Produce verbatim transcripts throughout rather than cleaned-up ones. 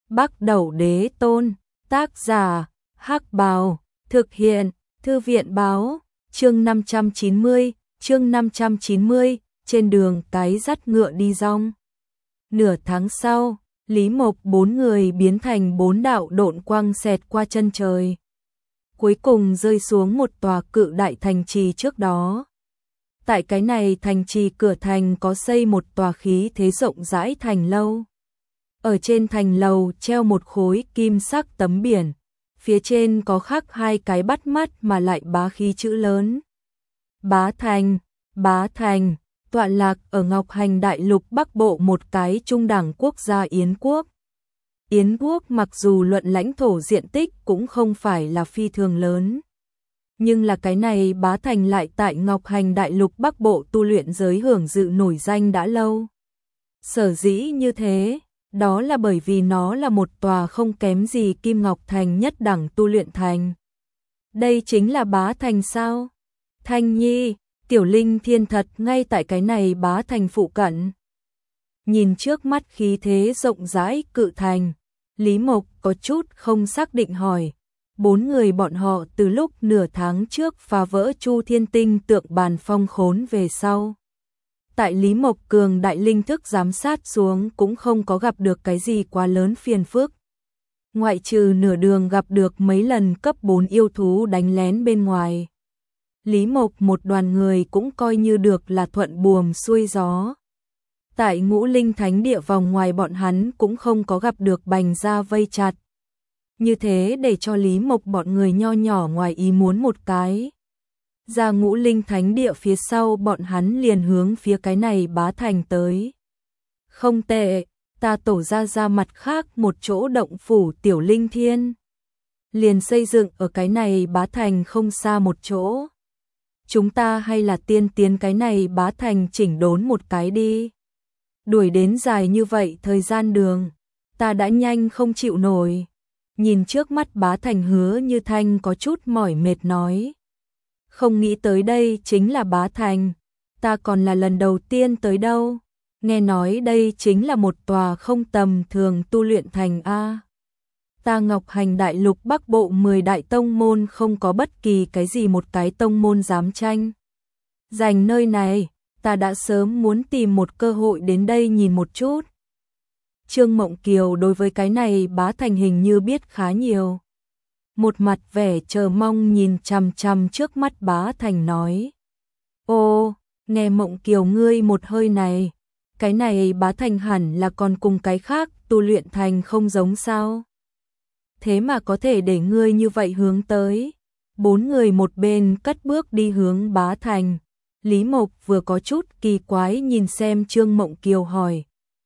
Bắc Đẩu Đế Tôn, tác giả, Hắc Bào, thực hiện, Thư viện báo, chương năm trăm chín mươi, chương năm trăm chín mươi, trên đường cái dắt ngựa đi rong. Nửa tháng sau, Lý Mộc bốn người biến thành bốn đạo độn quang xẹt qua chân trời. Cuối cùng rơi xuống một tòa cự đại thành trì trước đó. Tại cái này thành trì cửa thành có xây một tòa khí thế rộng rãi thành lâu. Ở trên thành lầu treo một khối kim sắc tấm biển, phía trên có khắc hai cái bắt mắt mà lại bá khí chữ lớn. Bá Thành, Bá Thành, tọa lạc ở Ngọc Hành Đại Lục Bắc Bộ một cái trung đẳng quốc gia Yến Quốc. Yến Quốc mặc dù luận lãnh thổ diện tích cũng không phải là phi thường lớn. Nhưng là cái này Bá Thành lại tại Ngọc Hành Đại Lục Bắc Bộ tu luyện giới hưởng dự nổi danh đã lâu. Sở dĩ như thế, đó là bởi vì nó là một tòa không kém gì Kim Ngọc Thành nhất đẳng tu luyện thành. Đây chính là Bá Thành sao? Thanh Nhi, Tiểu Linh Thiên thật ngay tại cái này Bá Thành phụ cận. Nhìn trước mắt khí thế rộng rãi cự thành, Lý Mộc có chút không xác định hỏi. Bốn người bọn họ từ lúc nửa tháng trước phá vỡ Chu Thiên Tinh tượng bàn phong khốn về sau. Tại Lý Mộc cường đại linh thức giám sát xuống cũng không có gặp được cái gì quá lớn phiền phức. Ngoại trừ nửa đường gặp được mấy lần cấp bốn yêu thú đánh lén bên ngoài. Lý Mộc một đoàn người cũng coi như được là thuận buồm xuôi gió. Tại Ngũ Linh Thánh Địa vòng ngoài bọn hắn cũng không có gặp được bành ra vây chặt. Như thế để cho Lý Mộc bọn người nho nhỏ ngoài ý muốn một cái. Ra Ngũ Linh Thánh Địa phía sau bọn hắn liền hướng phía cái này Bá Thành tới. Không tệ, ta tổ ra ra mặt khác một chỗ động phủ Tiểu Linh Thiên. Liền xây dựng ở cái này Bá Thành không xa một chỗ. Chúng ta hay là tiên tiến cái này Bá Thành chỉnh đốn một cái đi. Đuổi đến dài như vậy thời gian đường, ta đã nhanh không chịu nổi. Nhìn trước mắt Bá Thành Hứa Như Thanh có chút mỏi mệt nói. Không nghĩ tới đây chính là Bá Thành, ta còn là lần đầu tiên tới đâu. Nghe nói đây chính là một tòa không tầm thường tu luyện thành A. Ta Ngọc Hành Đại Lục Bắc Bộ mười đại tông môn không có bất kỳ cái gì một cái tông môn dám tranh. Dành nơi này, ta đã sớm muốn tìm một cơ hội đến đây nhìn một chút. Trương Mộng Kiều đối với cái này Bá Thành hình như biết khá nhiều. Một mặt vẻ chờ mong nhìn chằm chằm trước mắt Bá Thành nói. Ô, nghe Mộng Kiều ngươi một hơi này, cái này Bá Thành hẳn là còn cùng cái khác tu luyện thành không giống sao. Thế mà có thể để ngươi như vậy hướng tới. Bốn người một bên cất bước đi hướng Bá Thành. Lý Mộc vừa có chút kỳ quái nhìn xem Trương Mộng Kiều hỏi.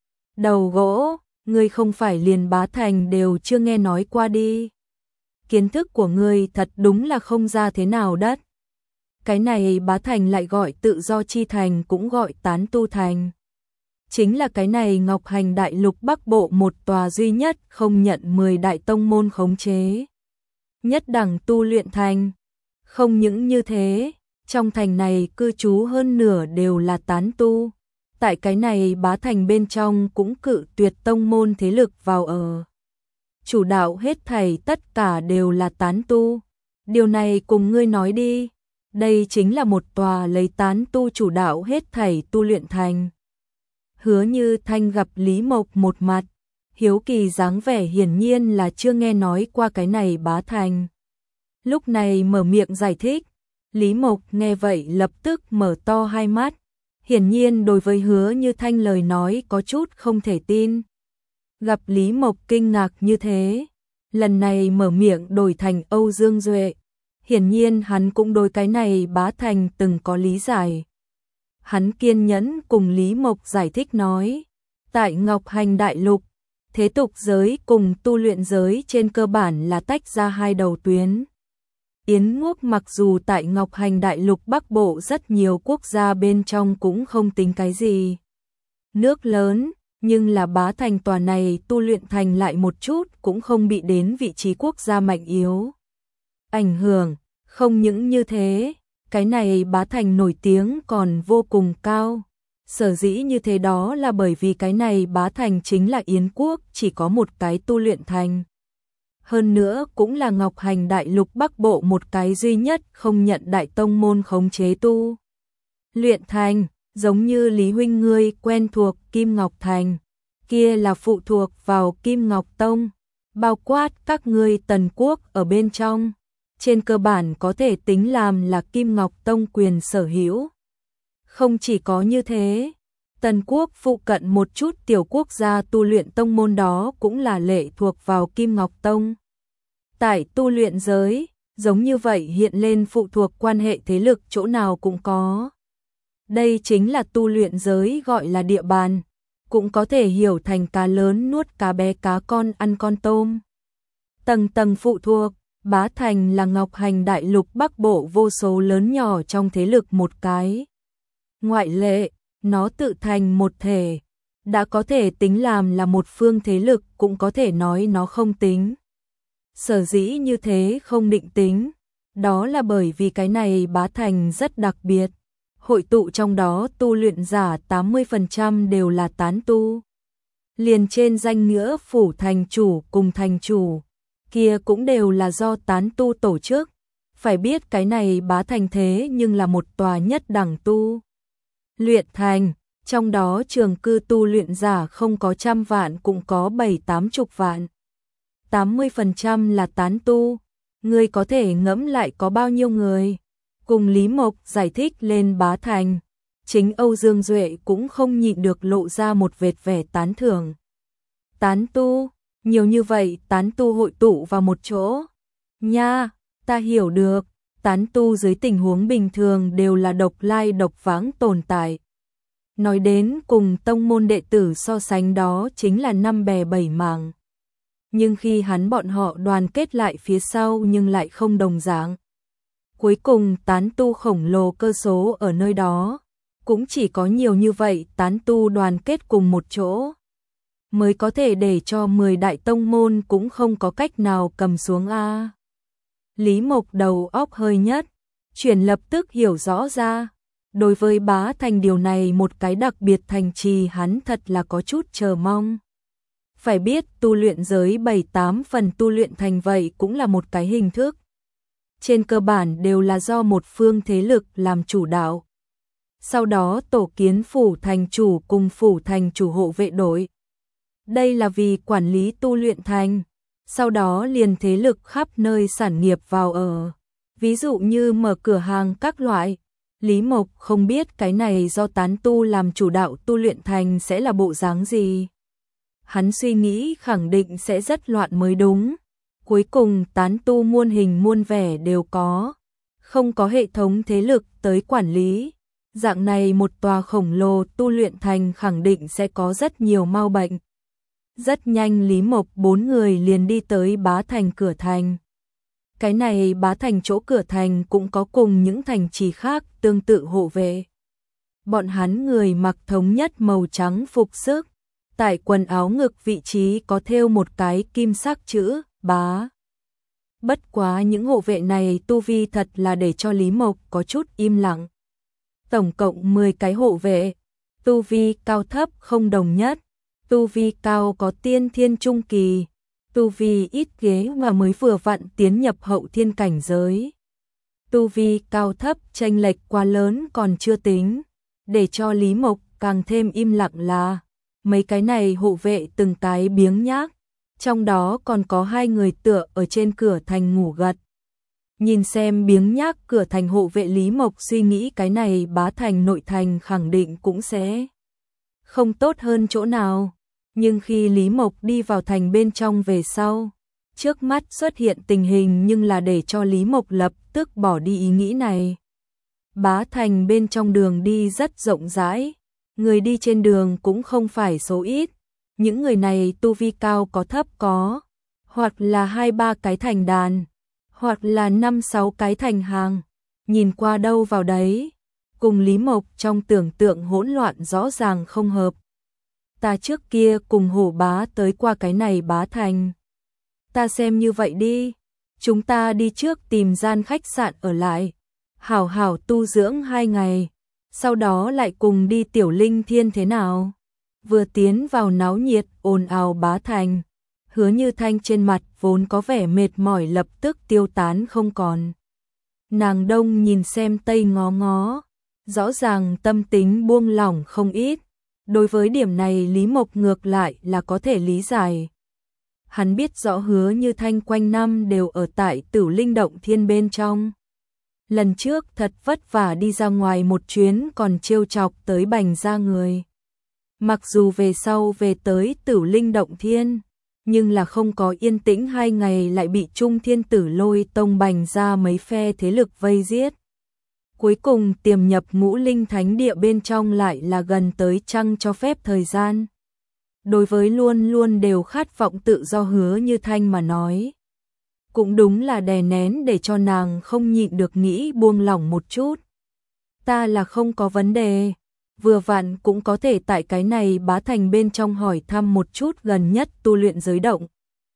Đầu gỗ, ngươi không phải liền Bá Thành đều chưa nghe nói qua đi. Kiến thức của ngươi thật đúng là không ra thế nào đất. Cái này Bá Thành lại gọi tự do chi thành cũng gọi tán tu thành. Chính là cái này Ngọc Hành Đại Lục Bắc Bộ một tòa duy nhất không nhận mười đại tông môn khống chế. Nhất đẳng tu luyện thành. Không những như thế, trong thành này cư trú hơn nửa đều là tán tu. Tại cái này Bá Thành bên trong cũng cự tuyệt tông môn thế lực vào ở. Chủ đạo hết thảy tất cả đều là tán tu. Điều này cùng ngươi nói đi. Đây chính là một tòa lấy tán tu chủ đạo hết thảy tu luyện thành. Hứa Như Thanh gặp Lý Mộc một mặt. Hiếu kỳ dáng vẻ hiển nhiên là chưa nghe nói qua cái này Bá Thành. Lúc này mở miệng giải thích. Lý Mộc nghe vậy lập tức mở to hai mắt. Hiển nhiên đối với Hứa Như Thanh lời nói có chút không thể tin. Gặp Lý Mộc kinh ngạc như thế, lần này mở miệng đổi thành Âu Dương Duệ. Hiển nhiên hắn cũng đối cái này Bá Thành từng có lý giải. Hắn kiên nhẫn cùng Lý Mộc giải thích nói, tại Ngọc Hành Đại Lục, thế tục giới cùng tu luyện giới trên cơ bản là tách ra hai đầu tuyến. Yến Quốc mặc dù tại Ngọc Hành Đại Lục Bắc Bộ rất nhiều quốc gia bên trong cũng không tính cái gì. Nước lớn, nhưng là Bá Thành tòa này tu luyện thành lại một chút cũng không bị đến vị trí quốc gia mạnh yếu. Ảnh hưởng, không những như thế, cái này Bá Thành nổi tiếng còn vô cùng cao. Sở dĩ như thế đó là bởi vì cái này bá thành chính là Yến quốc chỉ có một cái tu luyện thành. Hơn nữa cũng là Ngọc Hành Đại Lục Bắc Bộ một cái duy nhất không nhận đại tông môn khống chế tu luyện thành, giống như Lý huynh ngươi quen thuộc Kim Ngọc Thành, kia là phụ thuộc vào Kim Ngọc Tông, bao quát các ngươi Tần quốc ở bên trong, trên cơ bản có thể tính làm là Kim Ngọc Tông quyền sở hữu. Không chỉ có như thế, Tần quốc phụ cận một chút tiểu quốc gia tu luyện tông môn đó cũng là lệ thuộc vào Kim Ngọc Tông. Tại tu luyện giới, giống như vậy hiện lên phụ thuộc quan hệ thế lực chỗ nào cũng có. Đây chính là tu luyện giới gọi là địa bàn, cũng có thể hiểu thành cá lớn nuốt cá bé cá con ăn con tôm. Tầng tầng phụ thuộc, bá thành là Ngọc Hành Đại Lục Bắc Bộ vô số lớn nhỏ trong thế lực một cái. Ngoại lệ, nó tự thành một thể, đã có thể tính làm là một phương thế lực cũng có thể nói nó không tính. Sở dĩ như thế không định tính, đó là bởi vì cái này bá thành rất đặc biệt. Hội tụ trong đó tu luyện giả tám mươi phần trăm đều là tán tu. Liền trên danh nghĩa phủ thành chủ cùng thành chủ, kia cũng đều là do tán tu tổ chức. Phải biết cái này bá thành thế nhưng là một tòa nhất đẳng tu luyện thành, trong đó trường cư tu luyện giả không có trăm vạn cũng có bảy tám chục vạn. tám mươi phần trăm là tán tu, người có thể ngẫm lại có bao nhiêu người. Cùng Lý Mộc giải thích lên bá thành, chính Âu Dương Duệ cũng không nhịn được lộ ra một vệt vẻ tán thưởng. Tán tu, nhiều như vậy tán tu hội tụ vào một chỗ. Nha, ta hiểu được, tán tu dưới tình huống bình thường đều là độc lai độc vãng tồn tại. Nói đến cùng tông môn đệ tử so sánh đó chính là năm bè bảy mảng. Nhưng khi hắn bọn họ đoàn kết lại phía sau nhưng lại không đồng dạng. Cuối cùng tán tu khổng lồ cơ số ở nơi đó, cũng chỉ có nhiều như vậy tán tu đoàn kết cùng một chỗ, mới có thể để cho mười đại tông môn cũng không có cách nào cầm xuống a. Lý Mộc đầu óc hơi nhất, chuyển lập tức hiểu rõ ra, đối với bá thành điều này một cái đặc biệt thành trì hắn thật là có chút chờ mong. Phải biết tu luyện giới bảy tám phần tu luyện thành vậy cũng là một cái hình thức. Trên cơ bản đều là do một phương thế lực làm chủ đạo. Sau đó tổ kiến phủ thành chủ cùng phủ thành chủ hộ vệ đội. Đây là vì quản lý tu luyện thành. Sau đó liền thế lực khắp nơi sản nghiệp vào ở. Ví dụ như mở cửa hàng các loại. Lý Mộc không biết cái này do tán tu làm chủ đạo tu luyện thành sẽ là bộ dáng gì. Hắn suy nghĩ khẳng định sẽ rất loạn mới đúng. Cuối cùng tán tu muôn hình muôn vẻ đều có, không có hệ thống thế lực tới quản lý. Dạng này một tòa khổng lồ tu luyện thành khẳng định sẽ có rất nhiều mau bệnh. Rất nhanh Lý Mộc bốn người liền đi tới bá thành cửa thành. Cái này bá thành chỗ cửa thành cũng có cùng những thành trì khác tương tự hộ vệ. Bọn hắn người mặc thống nhất màu trắng phục sức, tại quần áo ngực vị trí có thêu một cái kim sắc chữ bá. Bất quá những hộ vệ này tu vi thật là để cho Lý Mộc có chút im lặng. Tổng cộng mười cái hộ vệ, tu vi cao thấp không đồng nhất, tu vi cao có tiên thiên trung kỳ, tu vi ít ghế mà mới vừa vặn tiến nhập hậu thiên cảnh giới. Tu vi cao thấp chênh lệch quá lớn còn chưa tính, để cho Lý Mộc càng thêm im lặng là mấy cái này hộ vệ từng cái biếng nhác. Trong đó còn có hai người tựa ở trên cửa thành ngủ gật. Nhìn xem biếng nhác cửa thành hộ vệ Lý Mộc suy nghĩ cái này bá thành nội thành khẳng định cũng sẽ không tốt hơn chỗ nào. Nhưng khi Lý Mộc đi vào thành bên trong về sau, trước mắt xuất hiện tình hình nhưng là để cho Lý Mộc lập tức bỏ đi ý nghĩ này. Bá thành bên trong đường đi rất rộng rãi, người đi trên đường cũng không phải số ít. Những người này tu vi cao có thấp có, hoặc là hai ba cái thành đàn, hoặc là năm sáu cái thành hàng, nhìn qua đâu vào đấy, cùng Lý Mộc trong tưởng tượng hỗn loạn rõ ràng không hợp. Ta trước kia cùng Hổ bá tới qua cái này bá thành. Ta xem như vậy đi, chúng ta đi trước tìm gian khách sạn ở lại, hảo hảo tu dưỡng hai ngày, sau đó lại cùng đi Tiểu Linh Thiên thế nào? Vừa tiến vào náo nhiệt ồn ào Bá Thành, Hứa Như Thanh trên mặt vốn có vẻ mệt mỏi lập tức tiêu tán không còn. Nàng đông nhìn xem tây ngó ngó, rõ ràng tâm tính buông lỏng không ít. Đối với điểm này Lý Mộc ngược lại là có thể lý giải. Hắn biết rõ Hứa Như Thanh quanh năm đều ở tại Tử Linh Động Thiên bên trong. Lần trước thật vất vả đi ra ngoài một chuyến còn trêu chọc tới Bành gia người. Mặc dù về sau về tới Tử Linh Động Thiên, nhưng là không có yên tĩnh hai ngày lại bị Trung Thiên Tử Lôi Tông Bành gia mấy phe thế lực vây giết. Cuối cùng tiềm nhập Ngũ Linh Thánh Địa bên trong lại là gần tới trăng cho phép thời gian. Đối với luôn luôn đều khát vọng tự do Hứa Như Thanh mà nói, cũng đúng là đè nén để cho nàng không nhịn được nghĩ buông lỏng một chút. Ta là không có vấn đề, vừa vặn cũng có thể tại cái này Bá Thành bên trong hỏi thăm một chút gần nhất tu luyện giới động.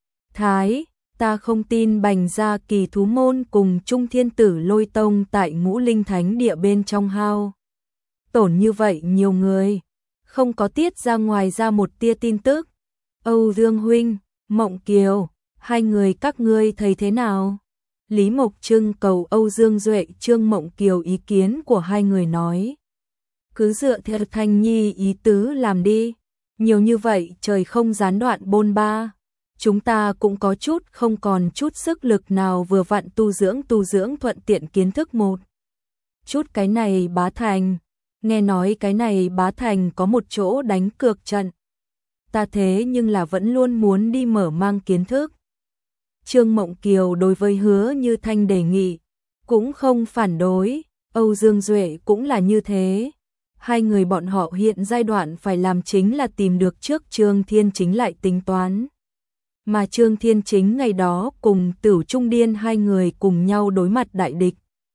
Thái, ta không tin Bành gia Kỳ Thú Môn cùng Trung Thiên Tử Lôi Tông tại Ngũ Linh Thánh Địa bên trong hao tổn như vậy nhiều người, không có tiết ra ngoài ra một tia tin tức. Âu Dương huynh, Mộng Kiều, hai người các ngươi thấy thế nào? Lý Mộc trưng cầu Âu Dương Duệ, Trương Mộng Kiều ý kiến của hai người nói. Cứ dựa theo Thanh Nhi ý tứ làm đi, nhiều như vậy trời không gián đoạn bôn ba. Chúng ta cũng có chút không còn chút sức lực nào vừa vặn tu dưỡng tu dưỡng thuận tiện kiến thức một chút cái này Bá Thành. Nghe nói cái này Bá Thành có một chỗ đánh cược trận. Ta thế nhưng là vẫn luôn muốn đi mở mang kiến thức. Trương Mộng Kiều đối với Hứa Như Thanh đề nghị, cũng không phản đối, Âu Dương Duệ cũng là như thế. Hai người bọn họ hiện giai đoạn phải làm chính là tìm được trước Trương Thiên Chính lại tính toán. Mà Trương Thiên Chính ngày đó cùng Tử Trung Điên hai người cùng nhau đối mặt đại địch.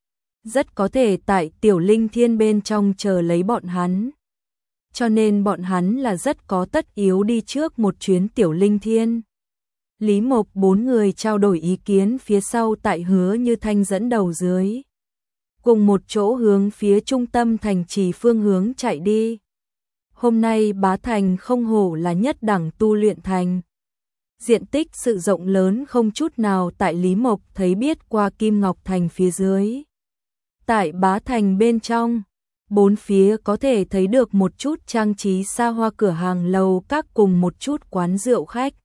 Rất có thể tại Tiểu Linh Thiên bên trong chờ lấy bọn hắn. Cho nên bọn hắn là rất có tất yếu đi trước một chuyến Tiểu Linh Thiên. Lý Mộc bốn người trao đổi ý kiến phía sau tại Hứa Như Thanh dẫn đầu dưới. Cùng một chỗ hướng phía trung tâm thành trì phương hướng chạy đi. Hôm nay Bá Thành không hổ là nhất đẳng tu luyện thành. Diện tích sự rộng lớn không chút nào tại Lý Mộc thấy biết qua Kim Ngọc Thành phía dưới. Tại Bá Thành bên trong, bốn phía có thể thấy được một chút trang trí xa hoa cửa hàng lầu các cùng một chút quán rượu khách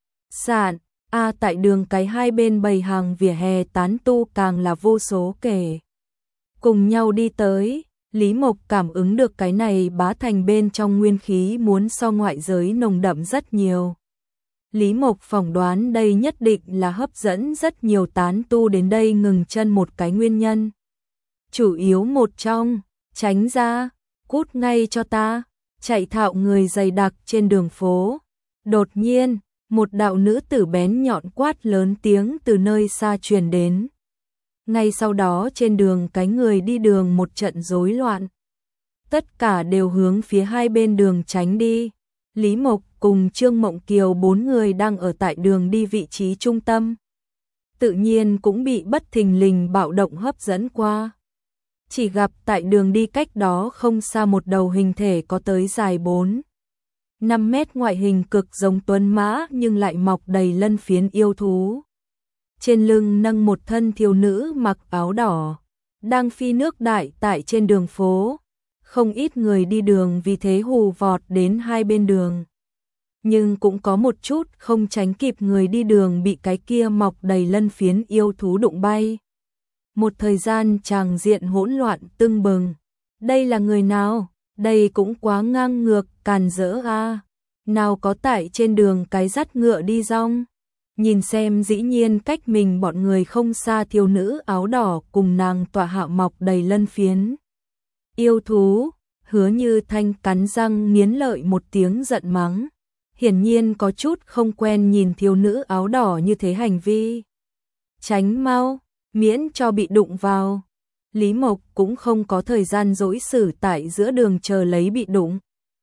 sạn. A tại đường cái hai bên bày hàng vỉa hè tán tu càng là vô số kể. Cùng nhau đi tới, Lý Mộc cảm ứng được cái này Bá Thành bên trong nguyên khí muốn so ngoại giới nồng đậm rất nhiều. Lý Mộc phỏng đoán đây nhất định là hấp dẫn rất nhiều tán tu đến đây ngừng chân một cái nguyên nhân. Chủ yếu một trong, tránh ra, cút ngay cho ta, chạy thạo người dày đặc trên đường phố. Đột nhiên, một đạo nữ tử bén nhọn quát lớn tiếng từ nơi xa truyền đến. Ngay sau đó trên đường cái người đi đường một trận rối loạn. Tất cả đều hướng phía hai bên đường tránh đi. Lý Mộc cùng Trương Mộng Kiều bốn người đang ở tại đường đi vị trí trung tâm. Tự nhiên cũng bị bất thình lình bạo động hấp dẫn qua. Chỉ gặp tại đường đi cách đó không xa một đầu hình thể có tới dài bốn năm mét, ngoại hình cực giống tuấn mã nhưng lại mọc đầy lân phiến yêu thú. Trên lưng nâng một thân thiếu nữ mặc áo đỏ, đang phi nước đại tại trên đường phố. Không ít người đi đường vì thế hù vọt đến hai bên đường. Nhưng cũng có một chút không tránh kịp người đi đường bị cái kia mọc đầy lân phiến yêu thú đụng bay. Một thời gian tràng diện hỗn loạn tưng bừng. Đây là người nào? Đây cũng quá ngang ngược, càn rỡ a. Nào có tại trên đường cái dắt ngựa đi rong. Nhìn xem dĩ nhiên cách mình bọn người không xa thiếu nữ áo đỏ cùng nàng tọa hạ mọc đầy lân phiến. Yêu thú, Hứa Như Thanh cắn răng nghiến lợi một tiếng giận mắng. Hiển nhiên có chút không quen nhìn thiếu nữ áo đỏ như thế hành vi. Tránh mau, miễn cho bị đụng vào. Lý Mộc cũng không có thời gian dỗi xử tại giữa đường chờ lấy bị đụng.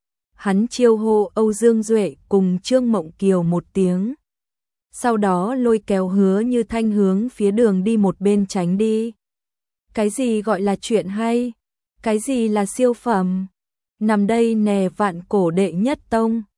Hắn chiêu hô Âu Dương Duệ cùng Trương Mộng Kiều một tiếng. Sau đó lôi kéo Hứa Như Thanh hướng phía đường đi một bên tránh đi. Cái gì gọi là chuyện hay? Cái gì là siêu phẩm? Nằm đây nè vạn cổ đệ nhất tông.